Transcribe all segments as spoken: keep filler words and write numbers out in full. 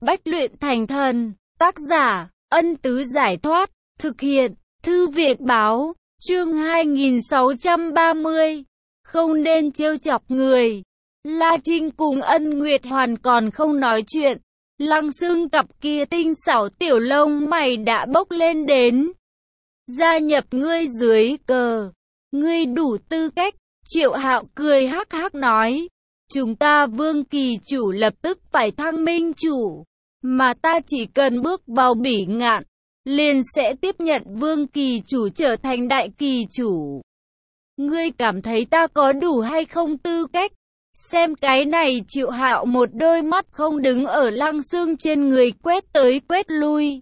Bách luyện thành thần. Tác giả, Ân Tứ Giải Thoát. Thực hiện, Thư Việt Báo. Chương hai nghìn sáu trăm ba mươi. Không nên trêu chọc người. La Trinh cùng Ân Nguyệt Hoàn còn không nói chuyện. Lăng Xương cặp kia tinh xảo tiểu lông mày đã bốc lên đến. Gia nhập ngươi dưới cờ. Ngươi đủ tư cách. Triệu Hạo cười hắc hắc nói. Chúng ta Vương Kỳ Chủ lập tức phải thăng minh chủ. Mà ta chỉ cần bước vào Bỉ Ngạn, liền sẽ tiếp nhận Vương Kỳ Chủ trở thành Đại Kỳ Chủ. Ngươi cảm thấy ta có đủ hay không tư cách? Xem cái này. Triệu Hạo một đôi mắt không đứng ở Lăng Xương trên người quét tới quét lui.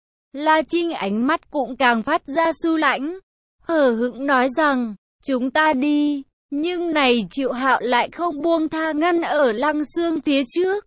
La Trinh ánh mắt cũng càng phát ra su lãnh, hờ hững nói rằng, chúng ta đi. Nhưng này Triệu Hạo lại không buông tha ngăn ở Lăng Xương phía trước.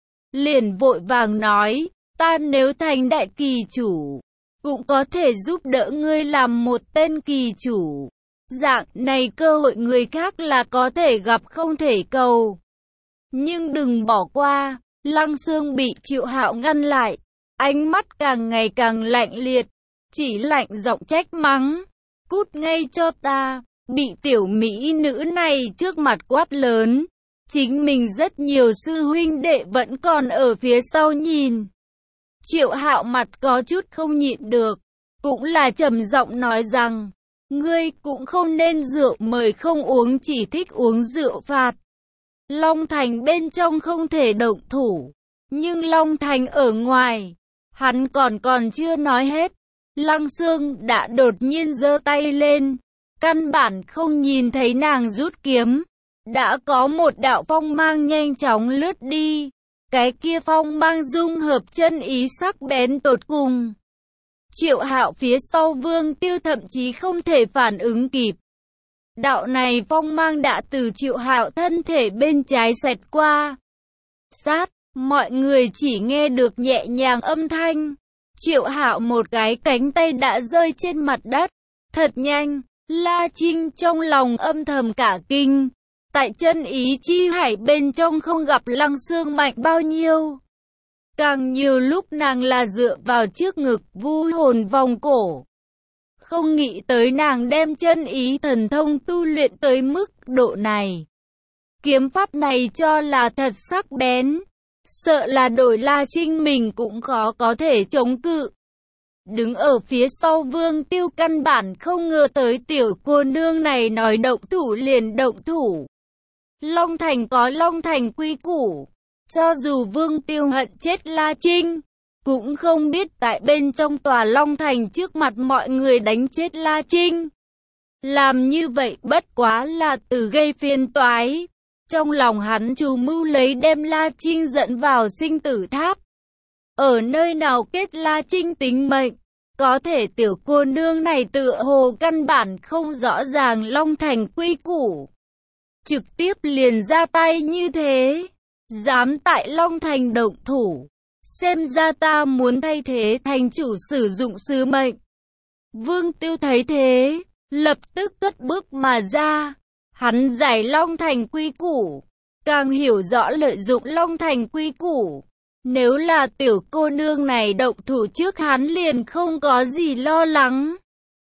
Liền vội vàng nói, ta nếu thành Đại Kỳ Chủ, cũng có thể giúp đỡ ngươi làm một tên kỳ chủ. Dạng này cơ hội người khác là có thể gặp không thể cầu. Nhưng đừng bỏ qua. Lăng Xương bị Triệu Hạo ngăn lại, ánh mắt càng ngày càng lạnh liệt, chỉ lạnh giọng trách mắng, cút ngay cho ta. Bị tiểu mỹ nữ này trước mặt quát lớn, chính mình rất nhiều sư huynh đệ vẫn còn ở phía sau nhìn. Triệu Hạo mặt có chút không nhịn được, cũng là trầm giọng nói rằng, ngươi cũng không nên rượu mời không uống, chỉ thích uống rượu phạt. Long Thành bên trong không thể động thủ, nhưng Long Thành ở ngoài, hắn còn còn chưa nói hết. Lăng Xương đã đột nhiên giơ tay lên, căn bản không nhìn thấy nàng rút kiếm. Đã có một đạo phong mang nhanh chóng lướt đi. Cái kia phong mang dung hợp chân ý sắc bén tột cùng. Triệu Hạo phía sau Vương Tiêu thậm chí không thể phản ứng kịp. Đạo này phong mang đã từ Triệu Hạo thân thể bên trái xẹt qua. Sát, mọi người chỉ nghe được nhẹ nhàng âm thanh. Triệu Hạo một cái cánh tay đã rơi trên mặt đất. Thật nhanh. La Trinh trong lòng âm thầm cả kinh. Tại chân ý chi hải bên trong không gặp Lăng Xương mạnh bao nhiêu. Càng nhiều lúc nàng là dựa vào trước ngực vu hồn vòng cổ. Không nghĩ tới nàng đem chân ý thần thông tu luyện tới mức độ này. Kiếm pháp này cho là thật sắc bén. Sợ là đổi La Trinh mình cũng khó có thể chống cự. Đứng ở phía sau Vương Tiêu căn bản không ngờ tới tiểu cô nương này nói động thủ liền động thủ. Long Thành có Long Thành quy củ. Cho dù Vương Tiêu hận chết La Trinh, cũng không biết tại bên trong tòa Long Thành trước mặt mọi người đánh chết La Trinh. Làm như vậy bất quá là từ gây phiền toái. Trong lòng hắn chủ mưu lấy đem La Trinh dẫn vào sinh tử tháp. Ở nơi nào kết La Trinh tính mệnh. Có thể tiểu cô nương này tựa hồ căn bản không rõ ràng Long Thành quy củ. Trực tiếp liền ra tay như thế. Dám tại Long Thành động thủ. Xem ra ta muốn thay thế thành chủ sử dụng sứ mệnh. Vương Tiêu thấy thế, lập tức cất bước mà ra. Hắn giải Long Thành quy củ, càng hiểu rõ lợi dụng Long Thành quy củ. Nếu là tiểu cô nương này động thủ trước hắn liền không có gì lo lắng.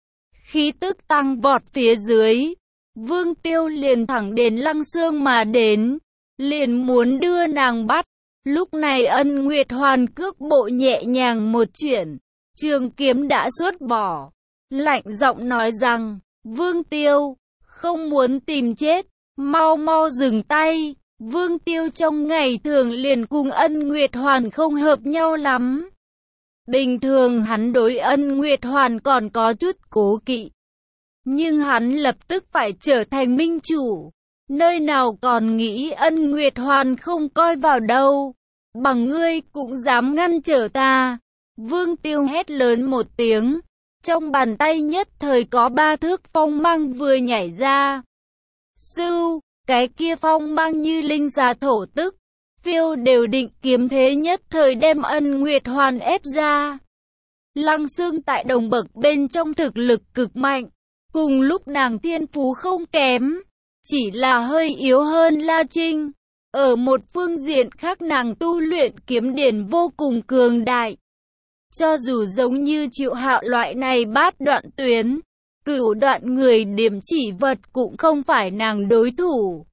Khí tức tăng vọt phía dưới, Vương Tiêu liền thẳng đến Lăng Xương mà đến, liền muốn đưa nàng bắt. Lúc này Ân Nguyệt Hoàn cước bộ nhẹ nhàng một chuyển, trường kiếm đã xuất bỏ, lạnh giọng nói rằng, Vương Tiêu, không muốn tìm chết, mau mau dừng tay. Vương Tiêu trong ngày thường liền cùng Ân Nguyệt Hoàn không hợp nhau lắm. Bình thường hắn đối Ân Nguyệt Hoàn còn có chút cố kỵ. Nhưng hắn lập tức phải trở thành minh chủ. Nơi nào còn nghĩ Ân Nguyệt Hoàn không coi vào đâu. Bằng ngươi cũng dám ngăn trở ta. Vương Tiêu hét lớn một tiếng. Trong bàn tay nhất thời có ba thước phong mang vừa nhảy ra. Sưu, cái kia phong mang như linh xà thổ tức. Phiêu đều định kiếm thế nhất thời đem Ân Nguyệt Hoàn ép ra. Lăng Xương tại đồng bậc bên trong thực lực cực mạnh. Cùng lúc nàng thiên phú không kém. Chỉ là hơi yếu hơn La Trinh. Ở một phương diện khác nàng tu luyện kiếm điển vô cùng cường đại. Cho dù giống như Triệu Hạo loại này bát đoạn tuyến, cửu đoạn người điểm chỉ vật cũng không phải nàng đối thủ.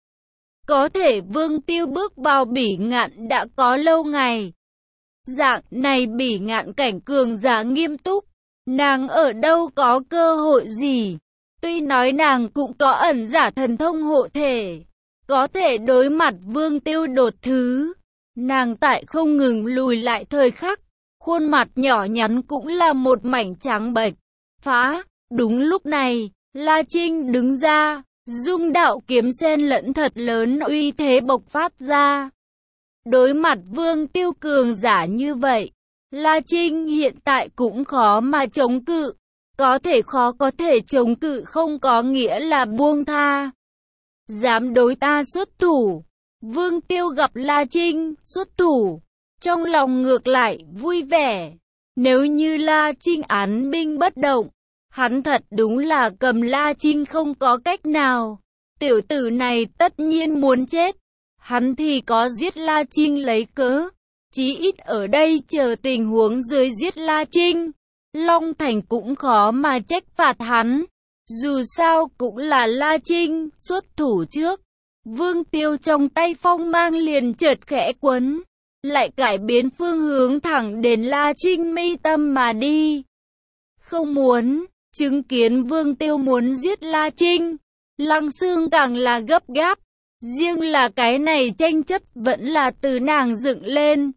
Có thể Vương Tiêu bước vào bỉ ngạn đã có lâu ngày. Dạng này bỉ ngạn cảnh cường giả nghiêm túc, nàng ở đâu có cơ hội gì. Tuy nói nàng cũng có ẩn giả thần thông hộ thể, có thể đối mặt Vương Tiêu đột thứ. Nàng tại không ngừng lùi lại thời khắc, khuôn mặt nhỏ nhắn cũng là một mảnh trắng bệch. Phá, đúng lúc này, La Trinh đứng ra, dung đạo kiếm sen lẫn thật lớn uy thế bộc phát ra. Đối mặt Vương Tiêu cường giả như vậy, La Trinh hiện tại cũng khó mà chống cự. Có thể khó có thể chống cự không có nghĩa là buông tha. Dám đối ta xuất thủ. Vương Tiêu gặp La Trinh xuất thủ, trong lòng ngược lại vui vẻ. Nếu như La Trinh án binh bất động, hắn thật đúng là cầm La Trinh không có cách nào. Tiểu tử này tất nhiên muốn chết. Hắn thì có giết La Trinh lấy cớ. Chí ít ở đây chờ tình huống dưới giết La Trinh, Long Thành cũng khó mà trách phạt hắn. Dù sao cũng là La Trinh xuất thủ trước. Vương Tiêu trong tay phong mang liền chợt khẽ quấn, lại cải biến phương hướng thẳng đến La Trinh mi tâm mà đi. Không muốn chứng kiến Vương Tiêu muốn giết La Trinh, Lăng Xương càng là gấp gáp. Riêng là cái này tranh chấp vẫn là từ nàng dựng lên.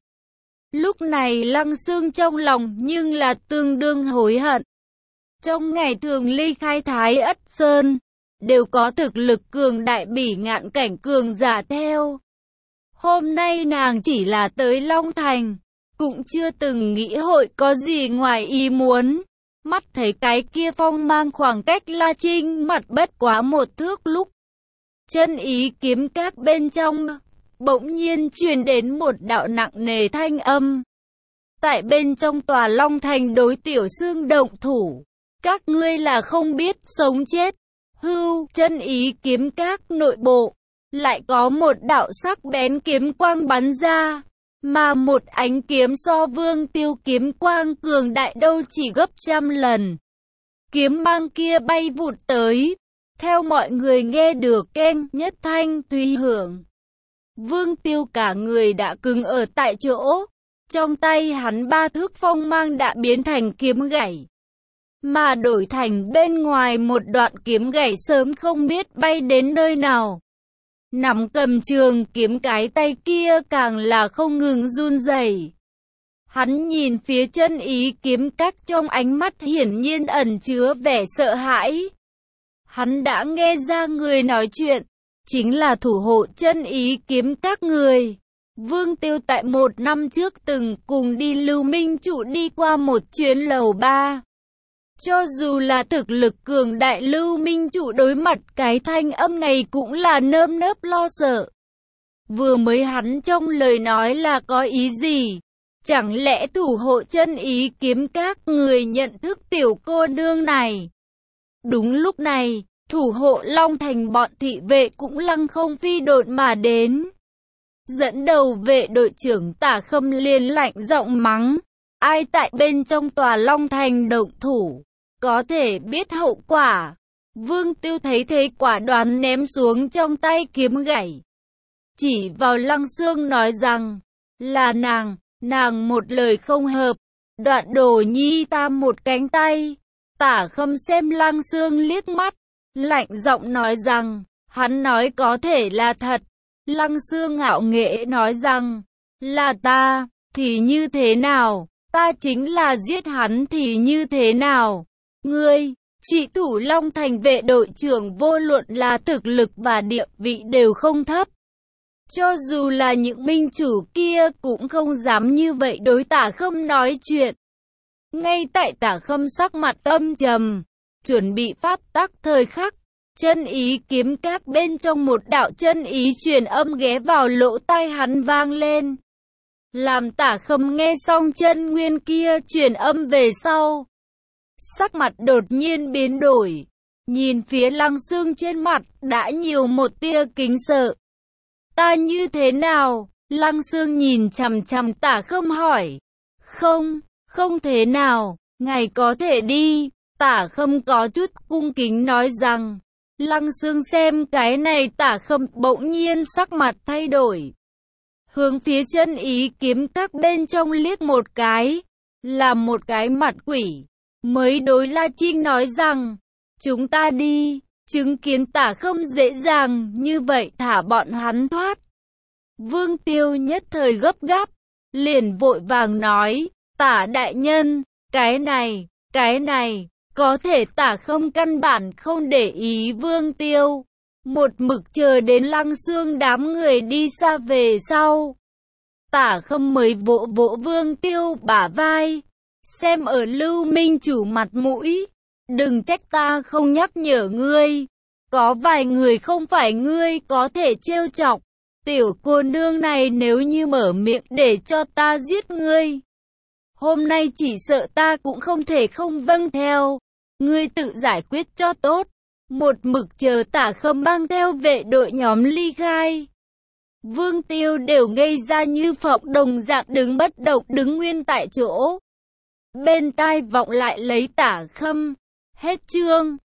Lúc này Lăng Xương trong lòng nhưng là tương đương hối hận. Trong ngày thường ly khai Thái Ất Sơn, đều có thực lực cường đại bỉ ngạn cảnh cường giả theo. Hôm nay nàng chỉ là tới Long Thành, cũng chưa từng nghĩ hội có gì ngoài ý muốn. Mắt thấy cái kia phong mang khoảng cách La Trinh mặt bất quá một thước lúc. Chân ý kiếm các bên trong, bỗng nhiên truyền đến một đạo nặng nề thanh âm. Tại bên trong tòa Long Thành đối Tiểu Xương động thủ, các ngươi là không biết sống chết. Hưu, chân ý kiếm các nội bộ, lại có một đạo sắc bén kiếm quang bắn ra, mà một ánh kiếm so Vương Tiêu kiếm quang cường đại đâu chỉ gấp trăm lần. Kiếm mang kia bay vụt tới, theo mọi người nghe được keng nhất thanh tùy hưởng. Vương Tiêu cả người đã cứng ở tại chỗ, trong tay hắn ba thước phong mang đã biến thành kiếm gãy, mà đổi thành bên ngoài một đoạn kiếm gãy sớm không biết bay đến nơi nào. Nắm cầm trường kiếm cái tay kia càng là không ngừng run rẩy. Hắn nhìn phía chân ý kiếm các trong ánh mắt hiển nhiên ẩn chứa vẻ sợ hãi. Hắn đã nghe ra người nói chuyện, chính là thủ hộ chân ý kiếm các người. Vương Tiêu tại một năm trước từng cùng đi Lưu Minh Trụ đi qua một chuyến lầu ba. Cho dù là thực lực cường đại Lưu Minh Trụ đối mặt cái thanh âm này cũng là nơm nớp lo sợ. Vừa mới hắn trong lời nói là có ý gì? Chẳng lẽ thủ hộ chân ý kiếm các người nhận thức tiểu cô nương này? Đúng lúc này, thủ hộ Long Thành bọn thị vệ cũng lăng không phi độn mà đến. Dẫn đầu vệ đội trưởng Tả Khâm liền lạnh giọng mắng. Ai tại bên trong tòa Long Thành động thủ, có thể biết hậu quả. Vương Tiêu thấy thế quả đoán ném xuống trong tay kiếm gãy, chỉ vào Lăng Xương nói rằng, là nàng, nàng một lời không hợp, đoạn đồ nhi ta một cánh tay. Tả Khâm xem Lăng Xương liếc mắt, lạnh giọng nói rằng, hắn nói có thể là thật. Lăng Xương ngạo nghễ nói rằng, là ta, thì như thế nào, ta chính là giết hắn thì như thế nào. Ngươi, chỉ thủ Long Thành vệ đội trưởng vô luận là thực lực và địa vị đều không thấp. Cho dù là những minh chủ kia cũng không dám như vậy đối Tả Khâm nói chuyện. Ngay tại Tả Khâm sắc mặt âm trầm, chuẩn bị phát tác thời khắc, chân ý kiếm các bên trong một đạo chân ý truyền âm ghé vào lỗ tai hắn vang lên. Làm Tả Khâm nghe xong chân nguyên kia truyền âm về sau, sắc mặt đột nhiên biến đổi, nhìn phía Lăng Xương trên mặt đã nhiều một tia kính sợ. ta như thế nào? Lăng Xương nhìn chằm chằm Tả Khâm hỏi. Không, không thế nào, ngài có thể đi. Tả Khâm có chút cung kính nói rằng. Lăng Xương xem cái này Tả Khâm bỗng nhiên sắc mặt thay đổi. Hướng phía chân ý kiếm các bên trong liếc một cái, là một cái mặt quỷ. Mới đối La Trinh nói rằng, chúng ta đi, chứng kiến Tả Khâm dễ dàng như vậy thả bọn hắn thoát. Vương Tiêu nhất thời gấp gáp, liền vội vàng nói, Tả đại nhân, cái này, cái này, có thể Tả Khâm căn bản không để ý Vương Tiêu. Một mực chờ đến Lăng Xương đám người đi xa về sau. Tả Khâm mới vỗ vỗ Vương Tiêu bả vai. Xem ở Lưu Minh chủ mặt mũi, đừng trách ta không nhắc nhở ngươi. Có vài người không phải ngươi có thể trêu chọc. Tiểu cô nương này nếu như mở miệng để cho ta giết ngươi, hôm nay chỉ sợ ta cũng không thể không vâng theo. Ngươi tự giải quyết cho tốt. Một mực chờ Tả Khâm mang theo vệ đội nhóm ly khai. Vương Tiêu đều ngây ra như phộng đồng dạng đứng bất động đứng nguyên tại chỗ. Bên tai vọng lại lấy Tả Khâm. Hết chương.